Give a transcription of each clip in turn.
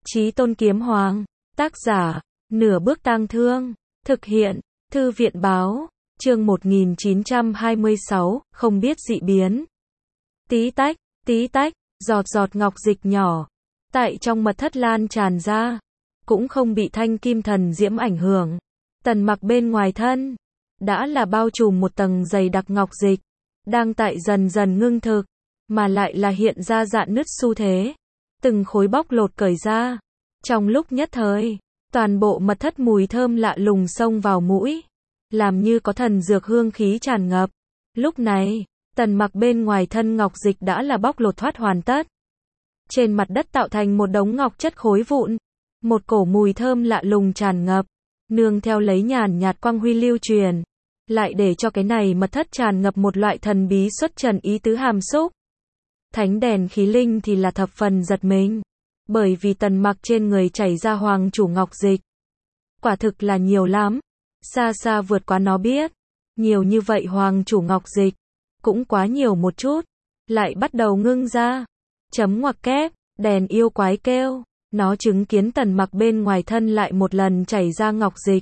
Chí Tôn Kiếm Hoàng. Tác giả, Nửa Bước Tang Thương. Thực hiện, Thư viện báo. Chương 1926, không biết dị biến. Tí tách, giọt giọt ngọc dịch nhỏ. Tại trong mật thất lan tràn ra. Cũng không bị thanh kim thần diễm ảnh hưởng. Tần Mặc bên ngoài thân. Đã là bao trùm một tầng dày đặc ngọc dịch. Đang tại dần dần ngưng thực. Mà lại là hiện ra rạn nứt xu thế. Từng khối bóc lột cởi ra. Trong lúc nhất thời, toàn bộ mật thất mùi thơm lạ lùng xông vào mũi. Làm như có thần dược hương khí tràn ngập. Lúc này, Tần Mặc bên ngoài thân ngọc dịch đã là bóc lột thoát hoàn tất. Trên mặt đất tạo thành một đống ngọc chất khối vụn. Một cổ mùi thơm lạ lùng tràn ngập. Nương theo lấy nhàn nhạt quang huy lưu truyền. Lại để cho cái này mật thất tràn ngập một loại thần bí xuất trần ý tứ hàm xúc. Thánh đèn khí linh thì là thập phần giật mình. Bởi vì Tần Mặc trên người chảy ra hoàng chủ ngọc dịch. Quả thực là nhiều lắm. Xa xa vượt quá nó biết. Nhiều như vậy hoàng chủ ngọc dịch. Cũng quá nhiều một chút. Lại bắt đầu ngưng ra. Chấm ngoặc kép, đèn yêu quái kêu. Nó chứng kiến Tần Mặc bên ngoài thân lại một lần chảy ra ngọc dịch.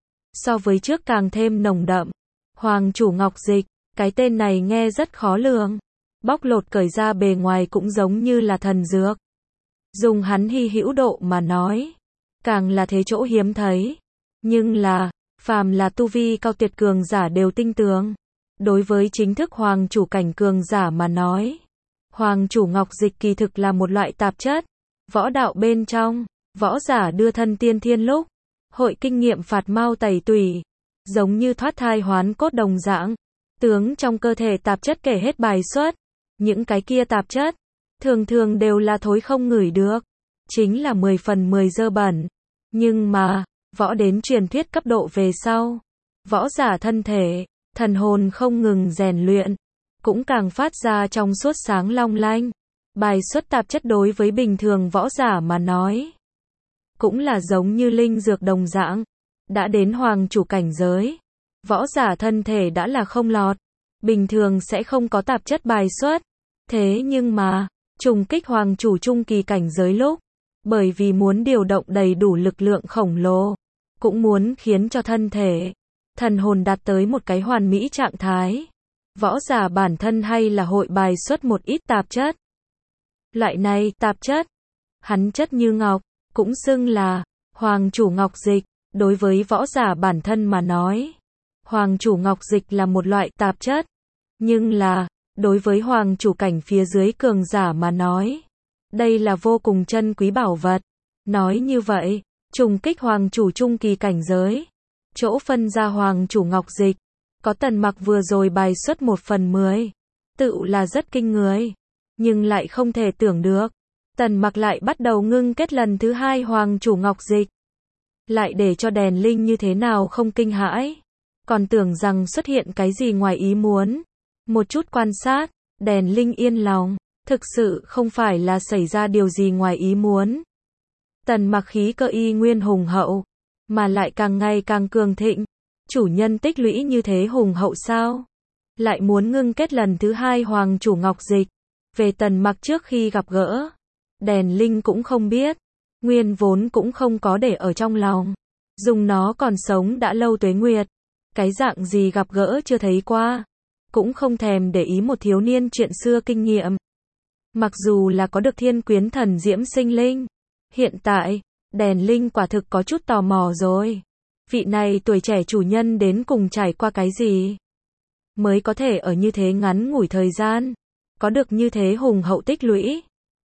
So với trước càng thêm nồng đậm. Hoàng chủ ngọc dịch, cái tên này nghe rất khó lường. Bóc lột cởi ra bề ngoài cũng giống như là thần dược. Dùng hắn hy hữu độ mà nói. Càng là thế chỗ hiếm thấy. Nhưng là, phàm là tu vi cao tuyệt cường giả đều tinh tường. Đối với chính thức hoàng chủ cảnh cường giả mà nói. Hoàng chủ ngọc dịch kỳ thực là một loại tạp chất. Võ đạo bên trong, võ giả đưa thân tiên thiên lúc. Hội kinh nghiệm phạt mau tẩy tủy. Giống như thoát thai hoán cốt đồng dạng. Tướng trong cơ thể tạp chất kể hết bài xuất. Những cái kia tạp chất. Thường thường đều là thối không ngửi được. Chính là 10 phần 10 dơ bẩn. Nhưng mà, võ đến truyền thuyết cấp độ về sau. Võ giả thân thể, thần hồn không ngừng rèn luyện. Cũng càng phát ra trong suốt sáng long lanh. Bài xuất tạp chất đối với bình thường võ giả mà nói. Cũng là giống như linh dược đồng dạng. Đã đến hoàng chủ cảnh giới. Võ giả thân thể đã là không lọt. Bình thường sẽ không có tạp chất bài xuất. Thế nhưng mà, trùng kích hoàng chủ trung kỳ cảnh giới lúc. Bởi vì muốn điều động đầy đủ lực lượng khổng lồ. Cũng muốn khiến cho thân thể, thần hồn đạt tới một cái hoàn mỹ trạng thái. Võ giả bản thân hay là hội bài xuất một ít tạp chất. Loại này tạp chất, hắn chất như ngọc, cũng xưng là hoàng chủ ngọc dịch. Đối với võ giả bản thân mà nói, hoàng chủ ngọc dịch là một loại tạp chất. Nhưng là, đối với hoàng chủ cảnh phía dưới cường giả mà nói, đây là vô cùng chân quý bảo vật. Nói như vậy, trùng kích hoàng chủ trung kỳ cảnh giới. Chỗ phân ra hoàng chủ ngọc dịch. Có Tần Mặc vừa rồi bài xuất 1/10. Tự là rất kinh người. Nhưng lại không thể tưởng được. Tần Mặc lại bắt đầu ngưng kết lần thứ 2 hoàng chủ ngọc dịch. Lại để cho đèn linh như thế nào không kinh hãi. Còn tưởng rằng xuất hiện cái gì ngoài ý muốn. Một chút quan sát, đèn linh yên lòng. Thực sự không phải là xảy ra điều gì ngoài ý muốn. Tần Mặc khí cơ y nguyên hùng hậu. Mà lại càng ngày càng cường thịnh. Chủ nhân tích lũy như thế hùng hậu sao? Lại muốn ngưng kết lần thứ 2 hoàng chủ ngọc dịch. Về Tần Mặc trước khi gặp gỡ. Đèn linh cũng không biết. Nguyên vốn cũng không có để ở trong lòng. Dùng nó còn sống đã lâu tuế nguyệt. Cái dạng gì gặp gỡ chưa thấy qua. Cũng không thèm để ý một thiếu niên chuyện xưa kinh nghiệm. Mặc dù là có được thiên quyến thần diễm sinh linh. Hiện tại, đèn linh quả thực có chút tò mò rồi. Vị này tuổi trẻ chủ nhân đến cùng trải qua cái gì? Mới có thể ở như thế ngắn ngủi thời gian. Có được như thế hùng hậu tích lũy.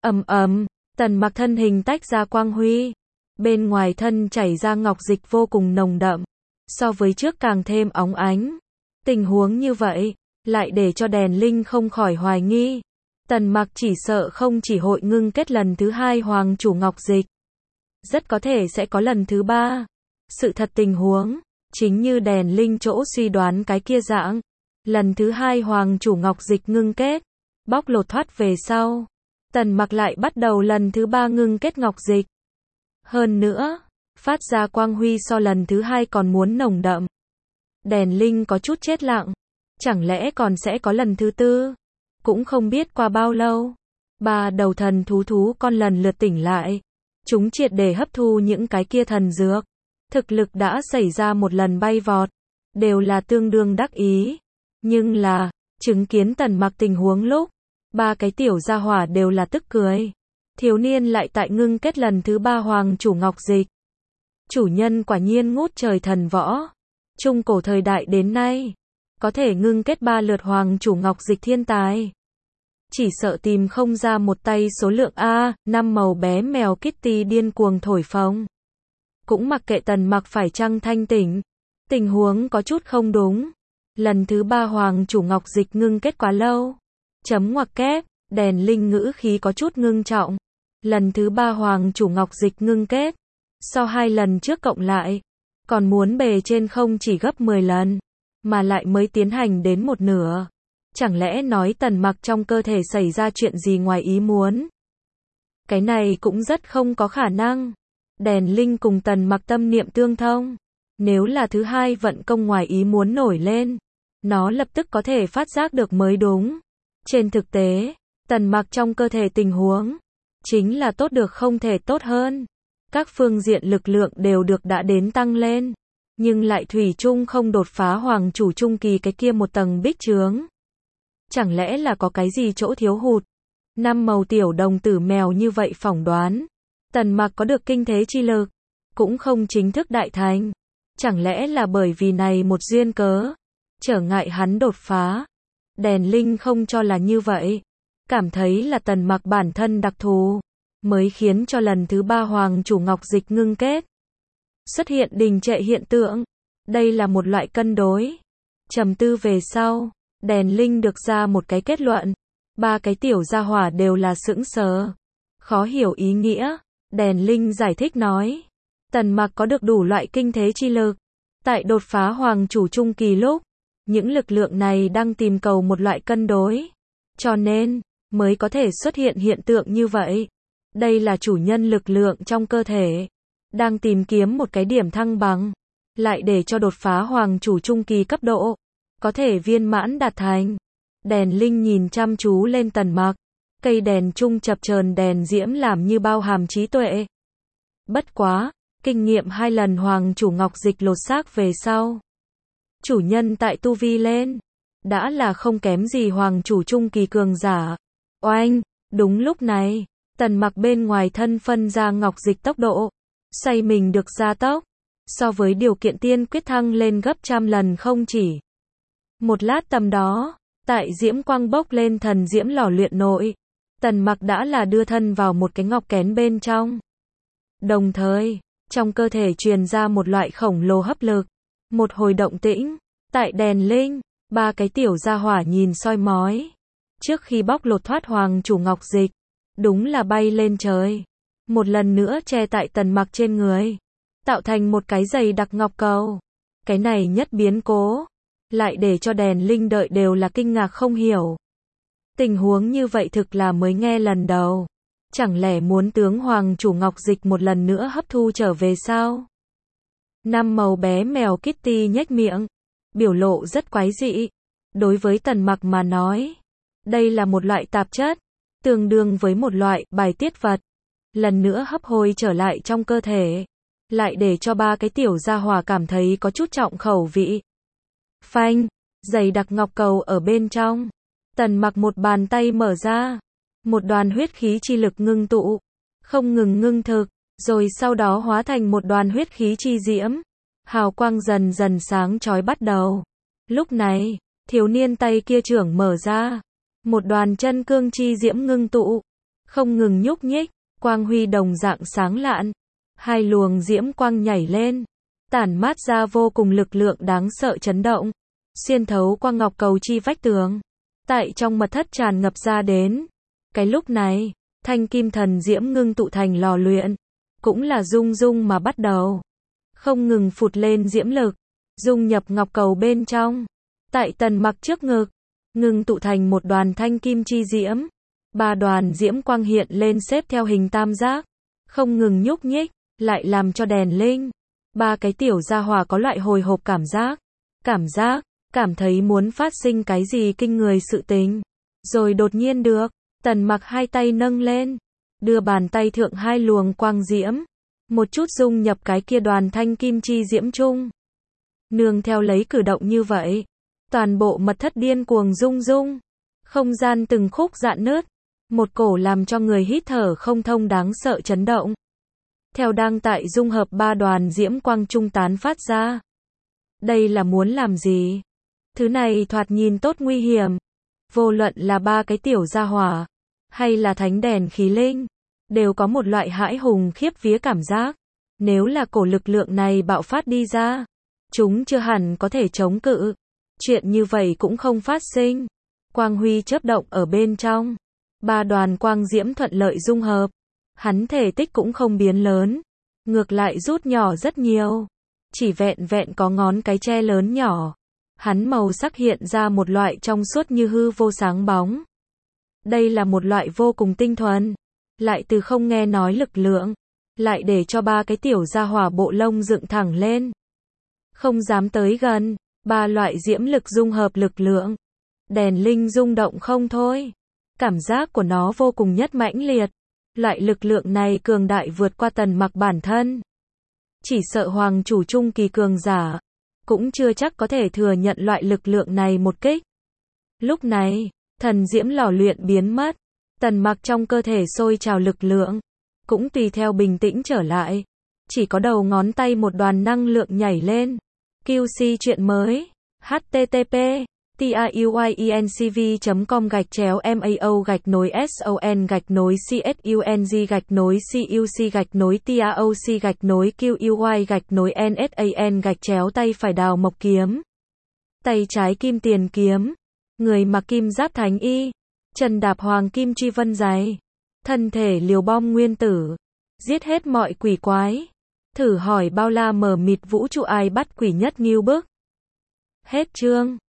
Tần Mặc thân hình tách ra quang huy. Bên ngoài thân chảy ra ngọc dịch vô cùng nồng đậm. So với trước càng thêm óng ánh. Tình huống như vậy, lại để cho đèn linh không khỏi hoài nghi. Tần Mặc chỉ sợ không chỉ hội ngưng kết lần thứ 2 hoàng chủ ngọc dịch. Rất có thể sẽ có lần thứ 3. Sự thật tình huống, chính như đèn linh chỗ suy đoán cái kia dạng. Lần thứ 2 hoàng chủ ngọc dịch ngưng kết. Bóc lột thoát về sau. Tần Mặc lại bắt đầu lần thứ 3 ngưng kết ngọc dịch. Hơn nữa, phát ra quang huy so lần thứ 2 còn muốn nồng đậm. Đèn linh có chút chết lặng. Chẳng lẽ còn sẽ có lần thứ 4? Cũng không biết qua bao lâu. 3 đầu thần thú con lần lượt tỉnh lại. Chúng triệt để hấp thu những cái kia thần dược. Thực lực đã xảy ra một lần bay vọt. Đều là tương đương đắc ý. Nhưng là, chứng kiến Tần Mặc tình huống lúc, ba cái tiểu gia hỏa đều là tức cười. Thiếu niên lại tại ngưng kết lần thứ 3 hoàng chủ ngọc dịch. Chủ nhân quả nhiên ngút trời thần võ. Trung cổ thời đại đến nay, có thể ngưng kết 3 lượt hoàng chủ ngọc dịch thiên tài. Chỉ sợ tìm không ra một tay số lượng A, 5 màu bé mèo Kitty điên cuồng thổi phồng. Cũng mặc kệ Tần Mặc phải chăng thanh tỉnh. Tình huống có chút không đúng. Lần thứ 3 hoàng chủ ngọc dịch ngưng kết quá lâu. Chấm ngoặc kép, đèn linh ngữ khí có chút ngưng trọng. Lần thứ 3 hoàng chủ ngọc dịch ngưng kết. So 2 lần trước cộng lại. Còn muốn bề trên không chỉ gấp 10 lần. Mà lại mới tiến hành đến một nửa. Chẳng lẽ nói Tần Mặc trong cơ thể xảy ra chuyện gì ngoài ý muốn? Cái này cũng rất không có khả năng. Đèn linh cùng Tần Mặc tâm niệm tương thông. Nếu là thứ 2 vận công ngoài ý muốn nổi lên, nó lập tức có thể phát giác được mới đúng. Trên thực tế, Tần Mặc trong cơ thể tình huống, chính là tốt được không thể tốt hơn. Các phương diện lực lượng đều được đã đến tăng lên, nhưng lại thủy chung không đột phá hoàng chủ trung kỳ cái kia một tầng bích chướng. Chẳng lẽ là có cái gì chỗ thiếu hụt? 5 màu tiểu đồng tử mèo như vậy phỏng đoán. Tần Mặc có được kinh thế chi lực, cũng không chính thức đại thành. Chẳng lẽ là bởi vì này một duyên cớ, trở ngại hắn đột phá. Đèn linh không cho là như vậy. Cảm thấy là Tần Mặc bản thân đặc thù, mới khiến cho lần thứ 3 hoàng chủ ngọc dịch ngưng kết. Xuất hiện đình trệ hiện tượng. Đây là một loại cân đối. Trầm tư về sau, đèn linh được ra một cái kết luận. Ba cái tiểu gia hỏa đều là sững sờ. Khó hiểu ý nghĩa. Đèn linh giải thích nói. Tần Mặc có được đủ loại kinh thế chi lực. Tại đột phá hoàng chủ trung kỳ lúc, những lực lượng này đang tìm cầu một loại cân đối. Cho nên, mới có thể xuất hiện hiện tượng như vậy. Đây là chủ nhân lực lượng trong cơ thể. Đang tìm kiếm một cái điểm thăng bằng. Lại để cho đột phá hoàng chủ trung kỳ cấp độ. Có thể viên mãn đạt thành. Đèn linh nhìn chăm chú lên Tần Mặc. Cây đèn trung chập chờn đèn diễm làm như bao hàm trí tuệ. Bất quá, kinh nghiệm 2 lần hoàng chủ ngọc dịch lột xác về sau. Chủ nhân tại tu vi lên. Đã là không kém gì hoàng chủ trung kỳ cường giả. Oanh, đúng lúc này, Tần Mặc bên ngoài thân phân ra ngọc dịch tốc độ. Xoay mình được gia tốc. So với điều kiện tiên quyết thăng lên gấp trăm lần không chỉ. Một lát tầm đó, tại diễm quang bốc lên thần diễm lò luyện nội. Tần Mặc đã là đưa thân vào một cái ngọc kén bên trong. Đồng thời, trong cơ thể truyền ra một loại khổng lồ hấp lực. Một hồi động tĩnh, tại đèn linh, ba cái tiểu gia hỏa nhìn soi mói. Trước khi bóc lột thoát hoàng chủ ngọc dịch, đúng là bay lên trời. Một lần nữa che tại Tần Mặc trên người. Tạo thành một cái giày đặc ngọc cầu. Cái này nhất biến cố. Lại để cho đèn linh đợi đều là kinh ngạc không hiểu. Tình huống như vậy thực là mới nghe lần đầu. Chẳng lẽ muốn tướng hoàng chủ ngọc dịch một lần nữa hấp thu trở về sao? 5 màu bé mèo Kitty nhếch miệng. Biểu lộ rất quái dị. Đối với Tần Mặc mà nói, đây là một loại tạp chất. Tương đương với một loại bài tiết vật. Lần nữa hấp hồi trở lại trong cơ thể. Lại để cho ba cái tiểu gia hỏa cảm thấy có chút trọng khẩu vị. Phanh, giày đặc ngọc cầu ở bên trong. Tần Mặc một bàn tay mở ra. Một đoàn huyết khí chi lực ngưng tụ. Không ngừng ngưng thực. Rồi sau đó hóa thành một đoàn huyết khí chi diễm. Hào quang dần dần sáng chói bắt đầu. Lúc này, thiếu niên tay kia trưởng mở ra. Một đoàn chân cương chi diễm ngưng tụ. Không ngừng nhúc nhích. Quang huy đồng dạng sáng lạn. Hai luồng diễm quang nhảy lên. Tản mát ra vô cùng lực lượng đáng sợ chấn động. Xuyên thấu qua ngọc cầu chi vách tường. Tại trong mật thất tràn ngập ra đến. Cái lúc này, thanh kim thần diễm ngưng tụ thành lò luyện. Cũng là rung rung mà bắt đầu. Không ngừng phụt lên diễm lực. Dung nhập ngọc cầu bên trong. Tại Tần Mặc trước ngực. Ngưng tụ thành một đoàn thanh kim chi diễm. 3 đoàn diễm quang hiện lên xếp theo hình tam giác. Không ngừng nhúc nhích. Lại làm cho đèn linh. Ba cái tiểu gia hỏa có loại hồi hộp cảm giác. Cảm thấy muốn phát sinh cái gì kinh người sự tình. Rồi đột nhiên được. Tần Mặc hai tay nâng lên. đưa bàn tay thượng hai luồng quang diễm, một chút dung nhập cái kia đoàn thanh kim chi diễm chung. Nương theo lấy cử động như vậy, toàn bộ mật thất điên cuồng rung rung, không gian từng khúc rạn nứt, một cổ làm cho người hít thở không thông đáng sợ chấn động. Theo đang tại dung hợp ba đoàn diễm quang trung tán phát ra. Đây là muốn làm gì? Thứ này thoạt nhìn tốt nguy hiểm. Vô luận là ba cái tiểu gia hỏa, hay là thánh đèn khí linh, đều có một loại hãi hùng khiếp vía cảm giác. Nếu là cổ lực lượng này bạo phát đi ra, chúng chưa hẳn có thể chống cự. Chuyện như vậy cũng không phát sinh. Quang huy chớp động ở bên trong. Ba đoàn quang diễm thuận lợi dung hợp. Hắn thể tích cũng không biến lớn. Ngược lại rút nhỏ rất nhiều. Chỉ vẹn vẹn có ngón cái tre lớn nhỏ. Hắn màu sắc hiện ra một loại trong suốt như hư vô sáng bóng. Đây là một loại vô cùng tinh thuần. Lại từ không nghe nói lực lượng. Lại để cho ba cái tiểu gia hỏa bộ lông dựng thẳng lên. Không dám tới gần. Ba loại diễm lực dung hợp lực lượng. Đèn linh rung động không thôi. Cảm giác của nó vô cùng nhất mãnh liệt. Loại lực lượng này cường đại vượt qua Tần Mặc bản thân. Chỉ sợ hoàng chủ trung kỳ cường giả cũng chưa chắc có thể thừa nhận loại lực lượng này một kích. Lúc này, thần diễm lò luyện biến mất. Tần Mặc trong cơ thể sôi trào lực lượng cũng tùy theo bình tĩnh trở lại. Chỉ có đầu ngón tay một đoàn năng lượng nhảy lên. QC chuyện mới. http tiuy.com/MAO-CUC/TAOC/TAOC-QUY-NSAN-tay phải đào mộc kiếm. Tay trái kim tiền kiếm. Người mặc kim giáp thánh y. Chân đạp hoàng kim truy vân giày. Thân thể liều bom nguyên tử. Giết hết mọi quỷ quái. Thử hỏi bao la mờ mịt vũ trụ ai bắt quỷ nhất Ngưu Bức. Hết chương.